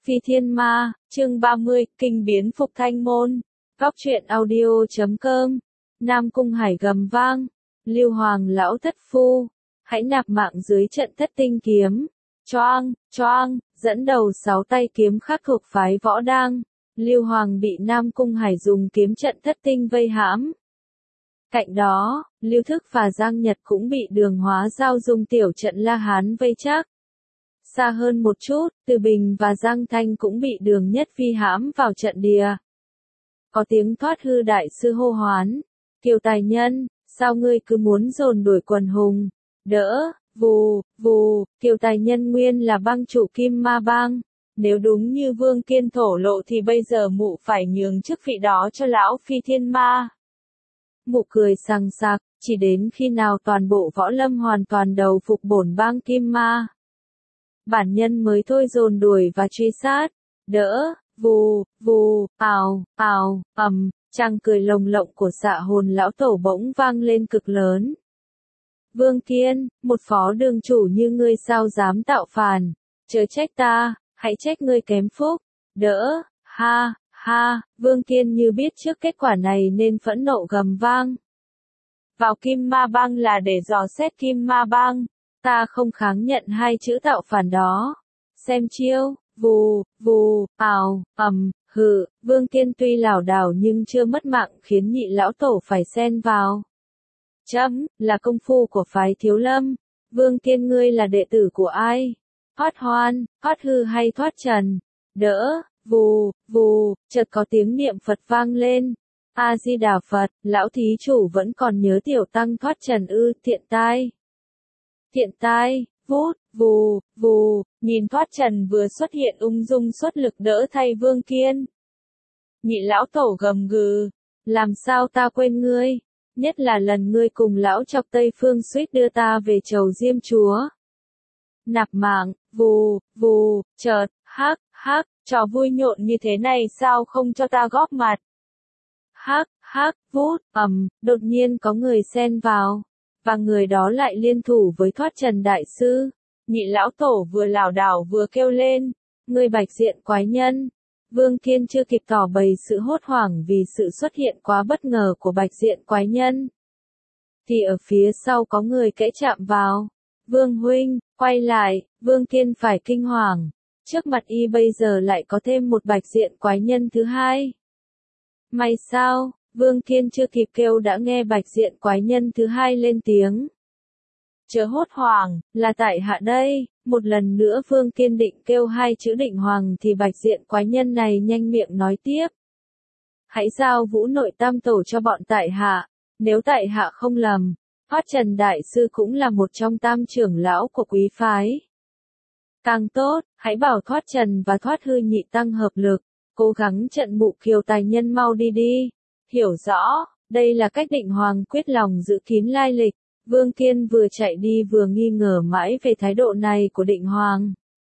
Phi Thiên Ma, chương 30, kinh biến phục thanh môn. Góc truyện audio.com. Nam Cung Hải gầm vang. Lưu Hoàng lão thất phu. Hãy nạp mạng dưới trận thất tinh kiếm. Choang, choang, dẫn đầu 6 tay kiếm khác thuộc phái Võ Đang. Lưu Hoàng bị Nam Cung Hải dùng kiếm trận thất tinh vây hãm. Cạnh đó, Lưu Thức và Giang Nhật cũng bị Đường Hóa Giao dùng tiểu trận La Hán vây chắc. Xa hơn một chút, Từ Bình và Giang Thanh cũng bị Đường Nhất Phi hãm vào trận địa. Có tiếng thoát hư đại sư hô hoán. Kiều tài nhân, sao ngươi cứ muốn dồn đuổi quần hùng? Đỡ, vù, vù, Kiều tài nhân nguyên là bang chủ Kim Ma Bang. Nếu đúng như Vương Kiên thổ lộ thì bây giờ mụ phải nhường chức vị đó cho lão Phi Thiên Ma. Mụ cười sằng sặc, chỉ đến khi nào toàn bộ võ lâm hoàn toàn đầu phục bổn bang Kim Ma. Bản nhân mới thôi dồn đuổi và truy sát. Đỡ, vù, vù, ào, ào, chàng cười lồng lộng của Dạ Hồn lão tổ bỗng vang lên cực lớn. Vương Kiên, một phó đường chủ như ngươi sao dám tạo phản? Chớ trách ta, hãy trách ngươi kém phúc. Đỡ, ha, ha, Vương Kiên như biết trước kết quả này nên phẫn nộ gầm vang. Vào Kim Ma Bang là để dò xét Kim Ma Bang. Ta không kháng nhận hai chữ tạo phản đó. Xem chiêu, vù, vù, ào, hừ, Vương Kiên tuy lảo đảo nhưng chưa mất mạng khiến nhị lão tổ phải xen vào. Chấm, là công phu của phái Thiếu Lâm. Vương Kiên ngươi là đệ tử của ai? Thoát hoan, thoát hư hay thoát trần? Đỡ, vù, vù, chợt có tiếng niệm Phật vang lên. A-di-đà Phật, lão thí chủ vẫn còn nhớ tiểu tăng thoát trần ư? Thiện tai. Thiện tai, vút, vù, vù, nhìn thoát trần vừa xuất hiện ung dung xuất lực đỡ thay Vương Kiên. Nhị lão tổ gầm gừ, làm sao ta quên ngươi, nhất là lần ngươi cùng lão chọc Tây Phương suýt đưa ta về chầu Diêm Chúa. Nạp mạng, vù, vù, chợt, hắc, trò vui nhộn như thế này sao không cho ta góp mặt. Hắc, vút, đột nhiên có người xen vào. Và người đó lại liên thủ với thoát trần đại sư. Nhị lão tổ vừa lảo đảo vừa kêu lên. Ngươi bạch diện quái nhân. Vương Kiên chưa kịp tỏ bày sự hốt hoảng vì sự xuất hiện quá bất ngờ của bạch diện quái nhân. Thì ở phía sau có người kẽ chạm vào. Vương huynh, quay lại, Vương Kiên phải kinh hoàng. Trước mặt y bây giờ lại có thêm một bạch diện quái nhân thứ hai. May sao? Vương Kiên chưa kịp kêu đã nghe bạch diện quái nhân thứ hai lên tiếng. Chớ hốt hoảng, là tại hạ đây. Một lần nữa Vương Kiên định kêu hai chữ định hoàng thì bạch diện quái nhân này nhanh miệng nói tiếp. Hãy giao Vũ Nội Tam Tổ cho bọn tại hạ. Nếu tại hạ không lầm, Thoát Trần Đại Sư cũng là một trong tam trưởng lão của quý phái. Càng tốt, hãy bảo Thoát Trần và Thoát Hư nhị tăng hợp lực, cố gắng trận mụ Kiều tài nhân mau đi. Hiểu rõ, đây là cách định hoàng quyết lòng giữ kín lai lịch. Vương Kiên vừa chạy đi vừa nghi ngờ mãi về thái độ này của định hoàng.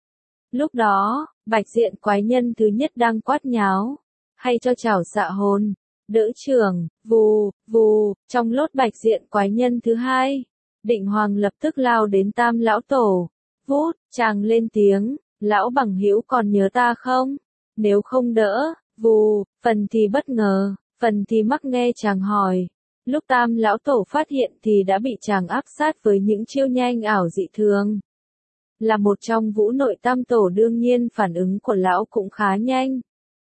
Lúc đó, bạch diện quái nhân thứ nhất đang quát nháo. Hay cho chảo Dạ Hồn. Đỡ trưởng, vù, vù, trong lốt bạch diện quái nhân thứ hai. Định hoàng lập tức lao đến tam lão tổ. Vút, chàng lên tiếng, lão bằng hữu còn nhớ ta không? Nếu không đỡ, vù, phần thì bất ngờ. Phần thì mắc nghe chàng hỏi. Lúc tam lão tổ phát hiện thì đã bị chàng áp sát với những chiêu nhanh ảo dị thường. Là một trong Vũ Nội Tam Tổ đương nhiên phản ứng của lão cũng khá nhanh.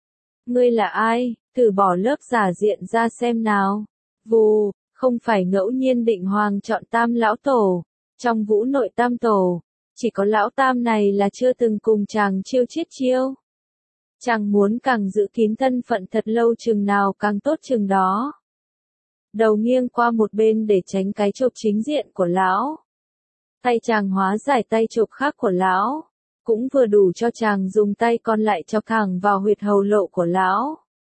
Ngươi là ai? Thử bỏ lớp giả diện ra xem nào. Vù, không phải ngẫu nhiên định hoàng chọn tam lão tổ. Trong Vũ Nội Tam Tổ, chỉ có lão tam này là chưa từng cùng chàng chiêu chiết chiêu. Chàng muốn càng giữ kín thân phận thật lâu chừng nào càng tốt chừng đó. Đầu nghiêng qua một bên để tránh cái chộp chính diện của lão. Tay chàng hóa giải tay chộp khác của lão. Cũng vừa đủ cho chàng dùng tay còn lại chọc thẳng vào huyệt hầu lộ của lão.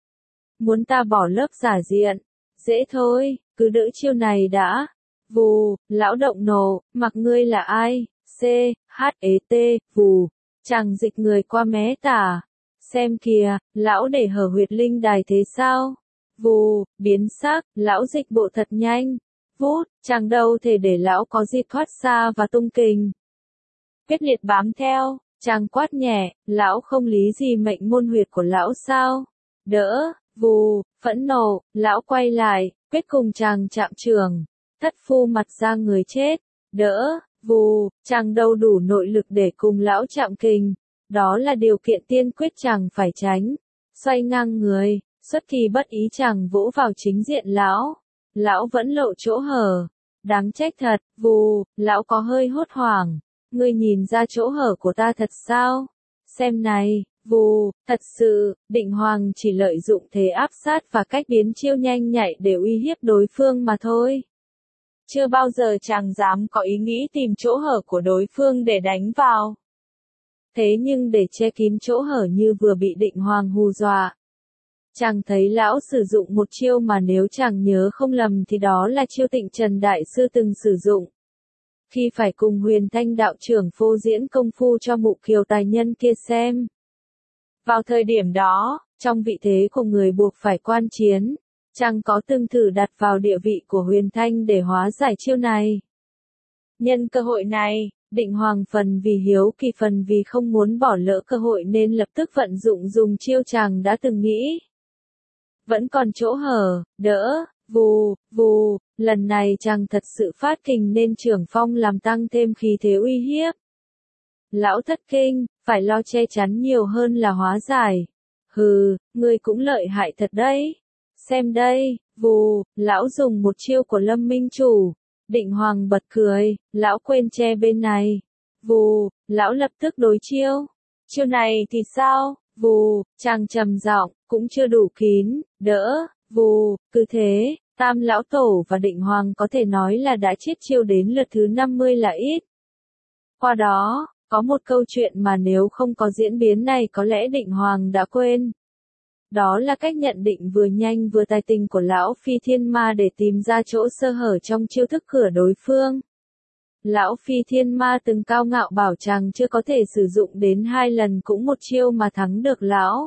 Muốn ta bỏ lớp giả diện? Dễ thôi, cứ đỡ chiêu này đã. Vù, lão động nổ, mặc ngươi là ai? C-H-E-T, vù. Chàng dịch người qua mé tả. Xem kìa, lão để hở huyệt linh đài thế sao? Vù, biến sắc, lão dịch bộ thật nhanh. Vút, chàng đâu thể để lão có dịp thoát xa và tung kình. Quyết liệt bám theo, Chàng quát nhẹ, lão không lý gì mệnh môn huyệt của lão sao? Đỡ, vù, phẫn nộ, lão quay lại, quyết cùng chàng chạm trường. Thất phu mặt ra người chết. Đỡ, vù, chàng đâu đủ nội lực để cùng lão chạm kình. Đó là điều kiện tiên quyết chàng phải tránh. Xoay ngang người, xuất kỳ bất ý chàng vỗ vào chính diện lão. Lão vẫn lộ chỗ hở. Đáng trách thật, vù, lão có hơi hốt hoảng. Ngươi nhìn ra chỗ hở của ta thật sao? Xem này, vù, thật sự, Định Hoàng chỉ lợi dụng thế áp sát và cách biến chiêu nhanh nhạy để uy hiếp đối phương mà thôi. Chưa bao giờ chàng dám có ý nghĩ tìm chỗ hở của đối phương để đánh vào. Thế nhưng để che kín chỗ hở như vừa bị Định Hoàng hù dọa. Chàng thấy lão sử dụng một chiêu mà nếu chàng nhớ không lầm thì đó là chiêu Tịnh Trần Đại Sư từng sử dụng. Khi phải cùng Huyền Thanh đạo trưởng phô diễn công phu cho mụ kiều tài nhân kia xem. Vào thời điểm đó, trong vị thế của người buộc phải quan chiến, chàng có từng thử đặt vào địa vị của Huyền Thanh để hóa giải chiêu này. Nhân cơ hội này, Định Hoàng phần vì hiếu kỳ phần vì không muốn bỏ lỡ cơ hội nên lập tức vận dụng dùng chiêu chàng đã từng nghĩ. Vẫn còn chỗ hở, đỡ, vù, vù, lần này chàng thật sự phát kình nên trưởng phong làm tăng thêm khí thế uy hiếp. Lão thất kinh, phải lo che chắn nhiều hơn là hóa giải. Hừ, ngươi cũng lợi hại thật đấy. Xem đây, vù, lão dùng một chiêu của Lâm Minh Chủ. Định Hoàng bật cười, lão quên che bên này. Vù, lão lập tức đối chiêu. Chiêu này thì sao? Vù, chàng trầm giọng, cũng chưa đủ kín, đỡ, vù, cứ thế, Tam Lão Tổ và Định Hoàng có thể nói là đã chiết chiêu đến lượt thứ 50 là ít. Qua đó, có một câu chuyện mà nếu không có diễn biến này có lẽ Định Hoàng đã quên. Đó là cách nhận định vừa nhanh vừa tài tình của Lão Phi Thiên Ma để tìm ra chỗ sơ hở trong chiêu thức cửa đối phương. Lão Phi Thiên Ma từng cao ngạo bảo chàng chưa có thể sử dụng đến 2 lần cũng một chiêu mà thắng được lão.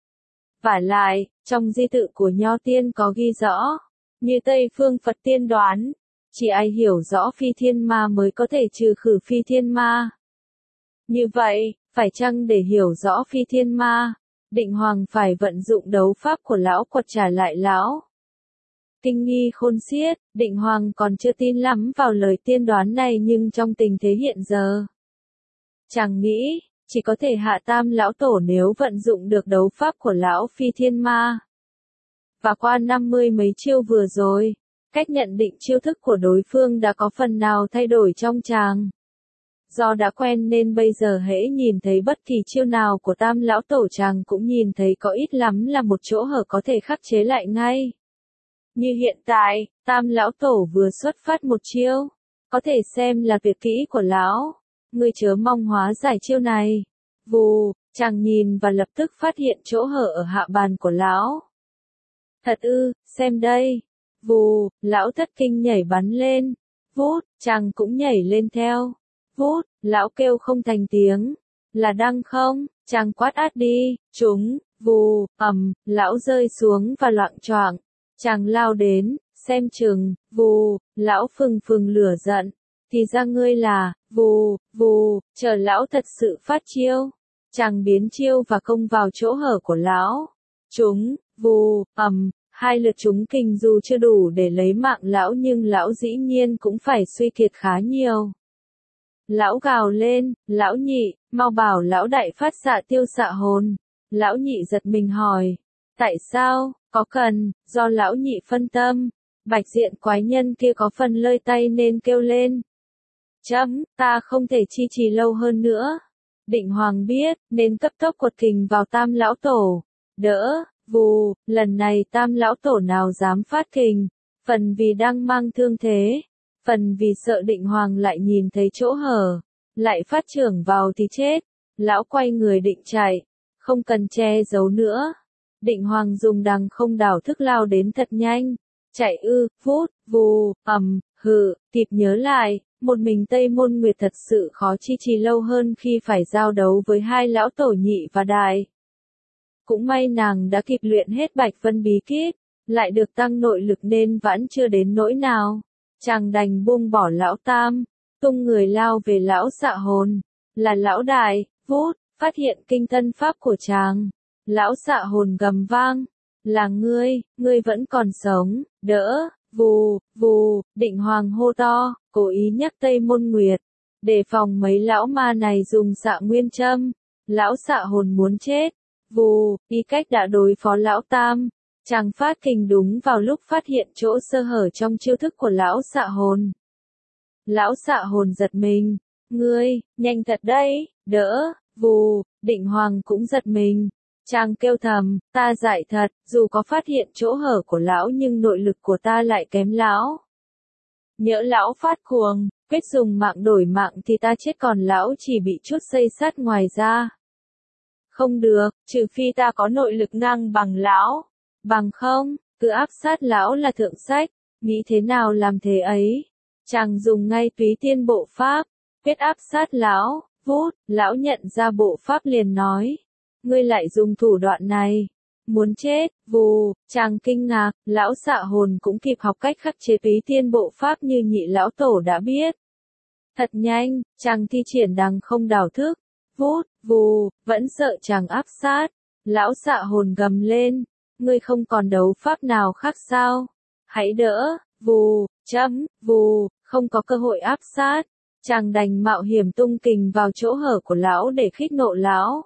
Vả lại, trong di tự của Nho Tiên có ghi rõ, như Tây Phương Phật tiên đoán, chỉ ai hiểu rõ Phi Thiên Ma mới có thể trừ khử Phi Thiên Ma. Như vậy, phải chăng để hiểu rõ Phi Thiên Ma, Định Hoàng phải vận dụng đấu pháp của lão quật trả lại lão? Kinh nghi khôn xiết, Định Hoàng còn chưa tin lắm vào lời tiên đoán này nhưng trong tình thế hiện giờ, chàng nghĩ, chỉ có thể hạ Tam Lão Tổ nếu vận dụng được đấu pháp của Lão Phi Thiên Ma. Và qua 50 mấy chiêu vừa rồi, cách nhận định chiêu thức của đối phương đã có phần nào thay đổi trong chàng. Do đã quen nên bây giờ hễ nhìn thấy bất kỳ chiêu nào của Tam Lão Tổ chàng cũng nhìn thấy có ít lắm là một chỗ hở có thể khắc chế lại ngay. Như hiện tại, Tam Lão Tổ vừa xuất phát một chiêu, có thể xem là tuyệt kỹ của lão. Ngươi chớ mong hóa giải chiêu này. Vù, chàng nhìn và lập tức phát hiện chỗ hở ở hạ bàn của lão. Thật ư, xem đây. Vù, lão thất kinh nhảy bắn lên. Vút, chàng cũng nhảy lên theo. Vút, lão kêu không thành tiếng. Là đăng không? Chàng quát át đi, chúng, vù, lão rơi xuống và loạng choạng. Chàng lao đến, xem chừng, vù, lão phừng phừng lửa giận. Thì ra ngươi là, vù, vù, chờ lão thật sự phát chiêu. Chàng biến chiêu và công vào chỗ hở của lão. Chúng, vù, hai lượt chúng kình dù chưa đủ để lấy mạng lão nhưng lão dĩ nhiên cũng phải suy kiệt khá nhiều. Lão gào lên, lão nhị, mau bảo lão đại phát xạ tiêu xạ hồn. Lão nhị giật mình hỏi, tại sao, có cần, do lão nhị phân tâm. Bạch diện quái nhân kia có phần lơi tay nên kêu lên. Ta không thể chi trì lâu hơn nữa. Định Hoàng biết, nên cấp tốc quật kình vào Tam Lão Tổ. Đỡ, vù, lần này Tam Lão Tổ nào dám phát kình, phần vì đang mang thương thế, phần vì sợ Định Hoàng lại nhìn thấy chỗ hở, lại phát trưởng vào thì chết. Lão quay người định chạy, không cần che giấu nữa. Định Hoàng dùng đằng không đảo thức lao đến thật nhanh. Chạy phút, vù, kịp nhớ lại, một mình Tây Môn Nguyệt thật sự khó chi trì lâu hơn khi phải giao đấu với hai lão tổ nhị và đại. Cũng may nàng đã kịp luyện hết Bạch Vân bí kíp, lại được tăng nội lực nên vẫn chưa đến nỗi nào. Chàng đành buông bỏ lão Tam, tung người lao về lão xạ hồn, là lão đại, Vút, phát hiện kinh thân pháp của chàng. Lão xạ hồn gầm vang. Là ngươi vẫn còn sống, đỡ, vù, vù, Định Hoàng hô to, cố ý nhắc Tây Môn Nguyệt. Đề phòng mấy lão ma này dùng xạ nguyên châm. Lão xạ hồn muốn chết. Vù, Y Cách đã đối phó lão tam. Chàng phát kình đúng vào lúc phát hiện chỗ sơ hở trong chiêu thức của lão xạ hồn. Lão xạ hồn giật mình. Ngươi, nhanh thật đấy, đỡ, vù, Định Hoàng cũng giật mình. Chàng kêu thầm, ta dại thật, dù có phát hiện chỗ hở của lão nhưng nội lực của ta lại kém lão. Nhỡ lão phát cuồng, quyết dùng mạng đổi mạng thì ta chết còn lão chỉ bị chút xây sắt ngoài ra. Không được, trừ phi ta có nội lực ngang bằng lão. Bằng không, cứ áp sát lão là thượng sách, nghĩ thế nào làm thế ấy. Chàng dùng ngay túy tiên bộ pháp, quyết áp sát lão, vút, lão nhận ra bộ pháp liền nói. Ngươi lại dùng thủ đoạn này. Muốn chết, vù, chàng kinh ngạc, lão xạ hồn cũng kịp học cách khắc chế túy tiên bộ pháp như nhị lão tổ đã biết. Thật nhanh, chàng thi triển đằng không đảo thức. Vút, vù, vẫn sợ chàng áp sát. Lão xạ hồn gầm lên. Ngươi không còn đấu pháp nào khác sao? Hãy đỡ, vù, vù, không có cơ hội áp sát. Chàng đành mạo hiểm tung kình vào chỗ hở của lão để khích nộ lão.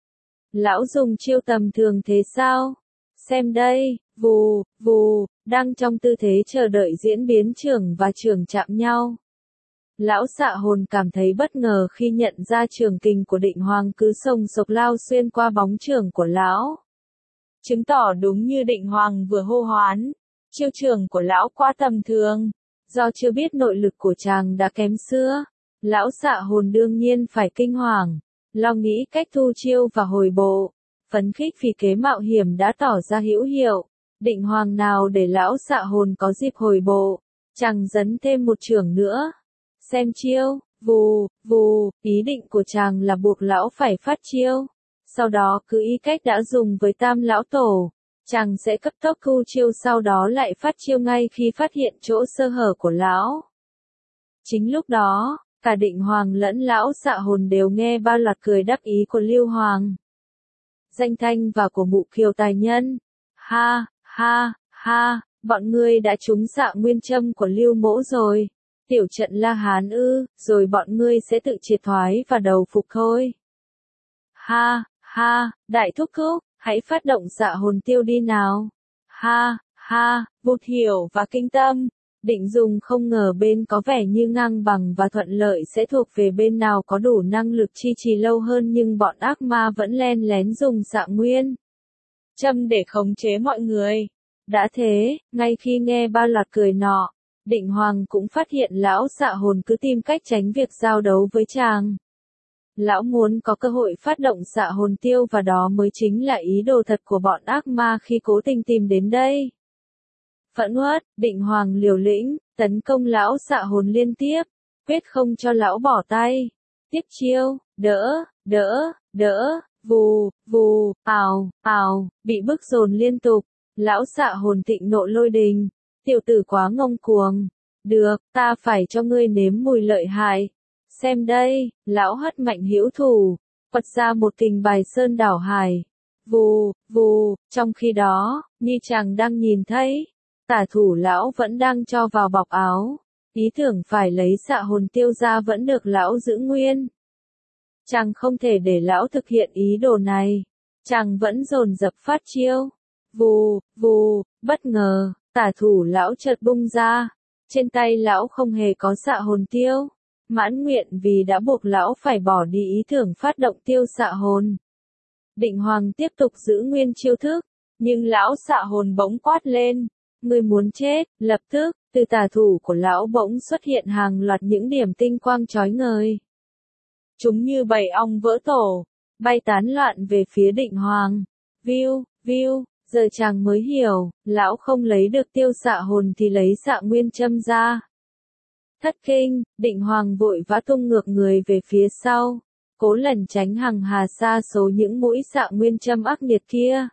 Lão dùng chiêu tầm thường thế sao? Xem đây, vù, vù, đang trong tư thế chờ đợi diễn biến trưởng và trưởng chạm nhau. Lão xạ hồn cảm thấy bất ngờ khi nhận ra trường kình của Định Hoàng cứ sông sộc lao xuyên qua bóng trường của lão. Chứng tỏ đúng như Định Hoàng vừa hô hoán, chiêu trường của lão quá tầm thường. Do chưa biết nội lực của chàng đã kém xưa, lão xạ hồn đương nhiên phải kinh hoàng, lo nghĩ cách thu chiêu và hồi bộ. Phấn khích vì kế mạo hiểm đã tỏ ra hữu hiệu. Định Hoàng nào để lão xạ hồn có dịp hồi bộ, chàng dấn thêm một chưởng nữa. Xem chiêu, vù, vù, ý định của chàng là buộc lão phải phát chiêu. Sau đó cứ Y Cách đã dùng với tam lão tổ, chàng sẽ cấp tốc thu chiêu sau đó lại phát chiêu ngay khi phát hiện chỗ sơ hở của lão. Chính lúc đó, cả Định Hoàng lẫn lão xạ hồn đều nghe ba loạt cười đắc ý của Lưu Hoàng. Danh Thanh và của Mụ Kiều tài nhân. Ha, ha, ha, bọn ngươi đã trúng xạ nguyên châm của Lưu Mỗ rồi. Tiểu trận La Hán ư, rồi bọn ngươi sẽ tự triệt thoái và đầu phục thôi. Ha, ha, đại thúc thúc, hãy phát động xạ hồn tiêu đi nào. Ha, ha, Vụt Hiểu và Kinh Tâm. Định Dùng không ngờ bên có vẻ như ngang bằng và thuận lợi sẽ thuộc về bên nào có đủ năng lực chi trì lâu hơn, nhưng bọn ác ma vẫn len lén dùng xạ nguyên châm để khống chế mọi người. Đã thế, ngay khi nghe ba loạt cười nọ, Định Hoàng cũng phát hiện lão xạ hồn cứ tìm cách tránh việc giao đấu với chàng. Lão muốn có cơ hội phát động xạ hồn tiêu và đó mới chính là ý đồ thật của bọn ác ma khi cố tình tìm đến đây. Phẫn uất, Định Hoàng liều lĩnh, tấn công lão xạ hồn liên tiếp, quyết không cho lão bỏ tay. Tiếp chiêu, đỡ, đỡ, đỡ, vù, vù, ào, ào, bị bức dồn liên tục. Lão xạ hồn thịnh nộ lôi đình. Tiểu tử quá ngông cuồng. Được, ta phải cho ngươi nếm mùi lợi hại. Xem đây, lão hất mạnh hữu thủ, quật ra một kình bài sơn đảo hải. Vù, vù, trong khi đó, như chàng đang nhìn thấy, tả thủ lão vẫn đang cho vào bọc áo. Ý tưởng phải lấy xạ hồn tiêu ra vẫn được lão giữ nguyên. Chàng không thể để lão thực hiện ý đồ này. Chàng vẫn dồn dập phát chiêu. Vù, vù, bất ngờ, tả thủ lão chợt bung ra. Trên tay lão không hề có xạ hồn tiêu. Mãn nguyện vì đã buộc lão phải bỏ đi ý tưởng phát động tiêu xạ hồn. Định Hoàng tiếp tục giữ nguyên chiêu thức, nhưng lão xạ hồn bỗng quát lên. Ngươi muốn chết, lập tức, từ tả thủ của lão bỗng xuất hiện hàng loạt những điểm tinh quang chói ngời. Chúng như bầy ong vỡ tổ, bay tán loạn về phía Định Hoàng. Viu, viu, giờ chàng mới hiểu, lão không lấy được tiêu xạ hồn thì lấy xạ nguyên châm ra. Thất kinh, Định Hoàng vội vã tung ngược người về phía sau, cố lẩn tránh hằng hà sa số những mũi xạ nguyên châm ác liệt kia.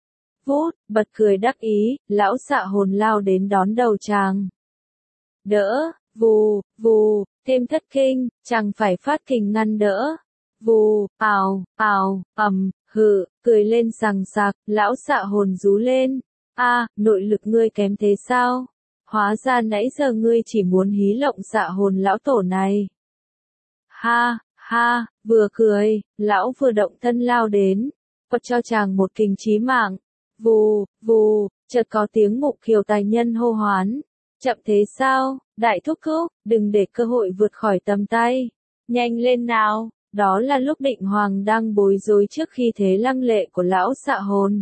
Vút, bật cười đắc ý, lão xạ hồn lao đến đón đầu chàng. Đỡ, vù, vù, thêm thất kinh, chàng phải phát kình ngăn đỡ. vù, ào, hự, cười lên sằng sặc, lão xạ hồn rú lên. A, nội lực ngươi kém thế sao? Hóa ra nãy giờ ngươi chỉ muốn hí lộng xạ hồn lão tổ này. Ha, ha, vừa cười, lão vừa động thân lao đến, quật cho chàng một kình chí mạng. Vù, chợt có tiếng Mục Kiều tài nhân hô hoán. Chậm thế sao, đại thúc thúc, đừng để cơ hội vượt khỏi tầm tay. Nhanh lên nào, đó là lúc Định Hoàng đang bối rối trước khi thế lăng lệ của lão xạ hồn.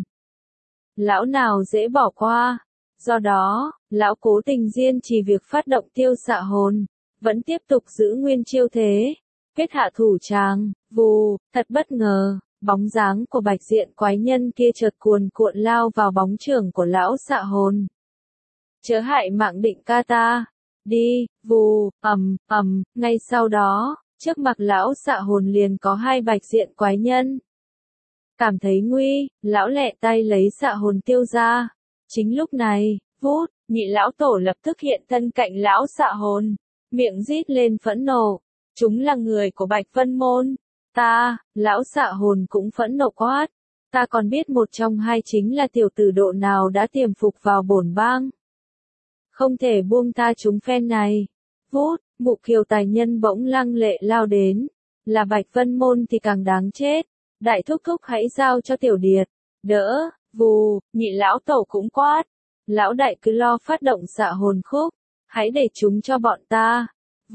Lão nào dễ bỏ qua. Do đó, lão cố tình diên trì việc phát động tiêu xạ hồn, vẫn tiếp tục giữ nguyên chiêu thế. Kết hạ thủ tràng, vù, thật bất ngờ, bóng dáng của bạch diện quái nhân kia chợt cuồn cuộn lao vào bóng trường của lão xạ hồn. Chớ hại mạng Định ca ta. Đi, vù, ngay sau đó, trước mặt lão xạ hồn liền có hai bạch diện quái nhân. Cảm thấy nguy, lão lẹ tay lấy xạ hồn tiêu ra. Chính lúc này, vút, nhị lão tổ lập tức hiện thân cạnh lão xạ hồn, miệng rít lên phẫn nộ. Chúng là người của Bạch Vân Môn. Ta, lão xạ hồn cũng phẫn nộ quát. Ta còn biết một trong hai chính là tiểu tử độ nào đã tiềm phục vào bổn bang. Không thể buông tha chúng phen này. Vút, Mục Kiều tài nhân bỗng lăng lệ lao đến. Là Bạch Vân Môn thì càng đáng chết. Đại thúc thúc hãy giao cho tiểu điệt. Đỡ, vù, nhị lão tổ cũng quát. Lão đại cứ lo phát động xạ hồn khúc. Hãy để chúng cho bọn ta.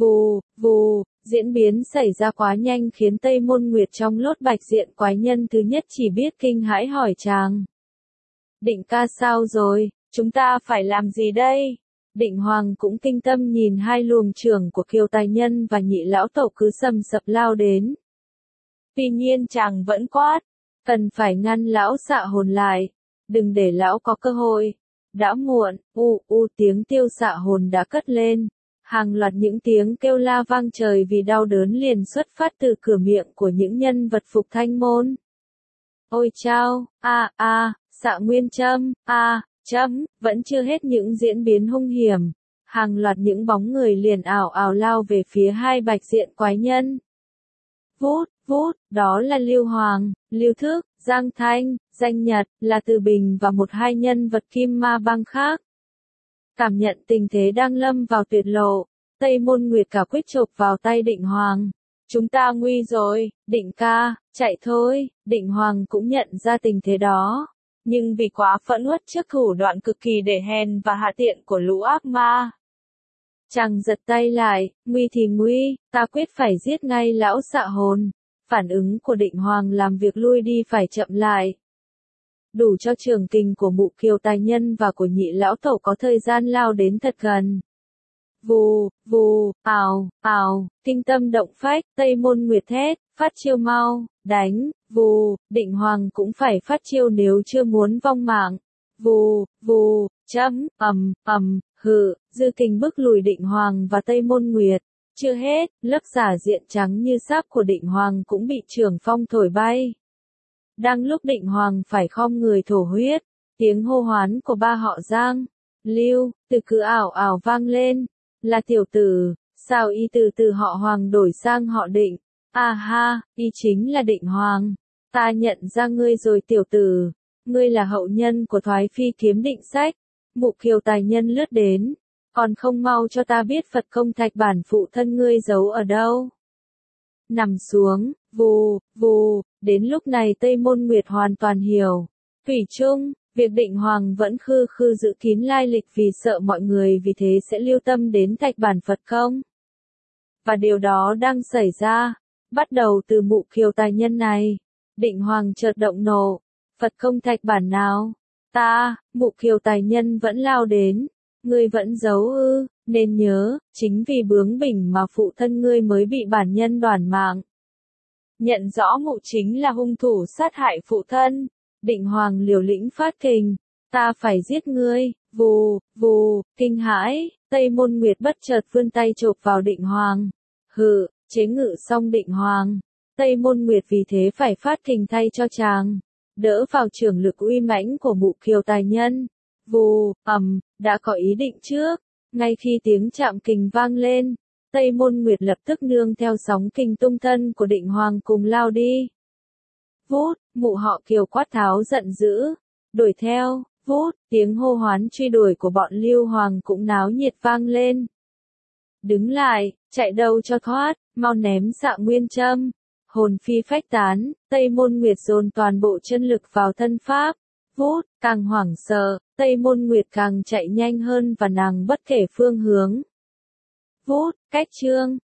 Vù, diễn biến xảy ra quá nhanh khiến Tây Môn Nguyệt trong lốt bạch diện quái nhân thứ nhất chỉ biết kinh hãi hỏi chàng. Định ca sao rồi, chúng ta phải làm gì đây? Định Hoàng cũng kinh tâm nhìn hai luồng trưởng của Kiều tài nhân và nhị lão tổ cứ sầm sập lao đến. Tuy nhiên chàng vẫn quát, cần phải ngăn lão xạ hồn lại, đừng để lão có cơ hội. Đã muộn, tiếng tiêu xạ hồn đã cất lên. Hàng loạt những tiếng kêu la vang trời vì đau đớn liền xuất phát từ cửa miệng của những nhân vật Phục Thanh Môn. Ôi chao, xạ nguyên châm, vẫn chưa hết những diễn biến hung hiểm. Hàng loạt những bóng người liền ảo ảo lao về phía hai bạch diện quái nhân. Vút, đó là Lưu Hoàng, Lưu Thức, Giang Thanh, Danh Nhật, là Từ Bình và một hai nhân vật Kim Ma bang khác. Cảm nhận tình thế đang lâm vào tuyệt lộ, Tây Môn Nguyệt cả quyết chộp vào tay Định Hoàng. Chúng ta nguy rồi, Định ca, chạy thôi. Định Hoàng cũng nhận ra tình thế đó, nhưng vì quá phẫn uất trước thủ đoạn cực kỳ để hèn và hạ tiện của lũ ác ma. Chàng giật tay lại, nguy thì nguy, ta quyết phải giết ngay lão xạ hồn. Phản ứng của Định Hoàng làm việc lui đi phải chậm lại. Đủ cho trường kình của Mục Kiều tài nhân và của nhị lão tổ có thời gian lao đến thật gần. Vù, ào, kinh tâm động phách, Tây Môn Nguyệt thét, phát chiêu mau, đánh, Định Hoàng cũng phải phát chiêu nếu chưa muốn vong mạng. Hự, dư kình bức lùi Định Hoàng và Tây Môn Nguyệt. Chưa hết, lớp giả diện trắng như sáp của Định Hoàng cũng bị trưởng phong thổi bay. Đang lúc Định Hoàng phải khom người thổ huyết, tiếng hô hoán của ba họ Giang, Lưu, từ cứ ảo ảo vang lên. Là tiểu tử, sao y từ họ Hoàng đổi sang họ Định? Y chính là Định Hoàng. Ta nhận ra ngươi rồi tiểu tử. Ngươi là hậu nhân của Thoái Phi Kiếm Định Sách. Mục Kiều tài nhân lướt đến. Còn không mau cho ta biết Phật công thạch bản phụ thân ngươi giấu ở đâu? Nằm xuống, vù, đến lúc này Tây Môn Nguyệt hoàn toàn hiểu. Thủy chung, việc Định Hoàng vẫn khư giữ kín lai lịch vì sợ mọi người vì thế sẽ lưu tâm đến thạch bản Phật công. Và điều đó đang xảy ra. Bắt đầu từ Mục Kiều tài nhân này, Định Hoàng chợt động nộ. Phật công thạch bản nào? Mục Kiều tài nhân vẫn lao đến. Ngươi vẫn giấu ư, nên nhớ, chính vì bướng bỉnh mà phụ thân ngươi mới bị bản nhân đoản mạng. Nhận rõ Mụ chính là hung thủ sát hại phụ thân. Định Hoàng liều lĩnh phát kình. Ta phải giết ngươi, vù, kinh hãi, Tây Môn Nguyệt bất chợt vươn tay chộp vào Định Hoàng. Hự, chế ngự xong Định Hoàng. Tây Môn Nguyệt vì thế phải phát kình thay cho chàng. Đỡ vào trưởng lực uy mãnh của Mục Kiều tài nhân. Đã có ý định trước. Ngay khi tiếng chạm kình vang lên, Tây Môn Nguyệt lập tức nương theo sóng kinh tung thân của Định Hoàng cùng lao đi. Vút, mụ họ Kiều quát tháo giận dữ, đuổi theo, vút, tiếng hô hoán truy đuổi của bọn Lưu Hoàng cũng náo nhiệt vang lên. Đứng lại, chạy đâu cho thoát, mau ném Xạ Nguyên Châm. Hồn phi phách tán, Tây Môn Nguyệt dồn toàn bộ chân lực vào thân pháp. Vút, càng hoảng sợ, Tây Môn Nguyệt càng chạy nhanh hơn và nàng bất kể phương hướng. Vút, cách chương.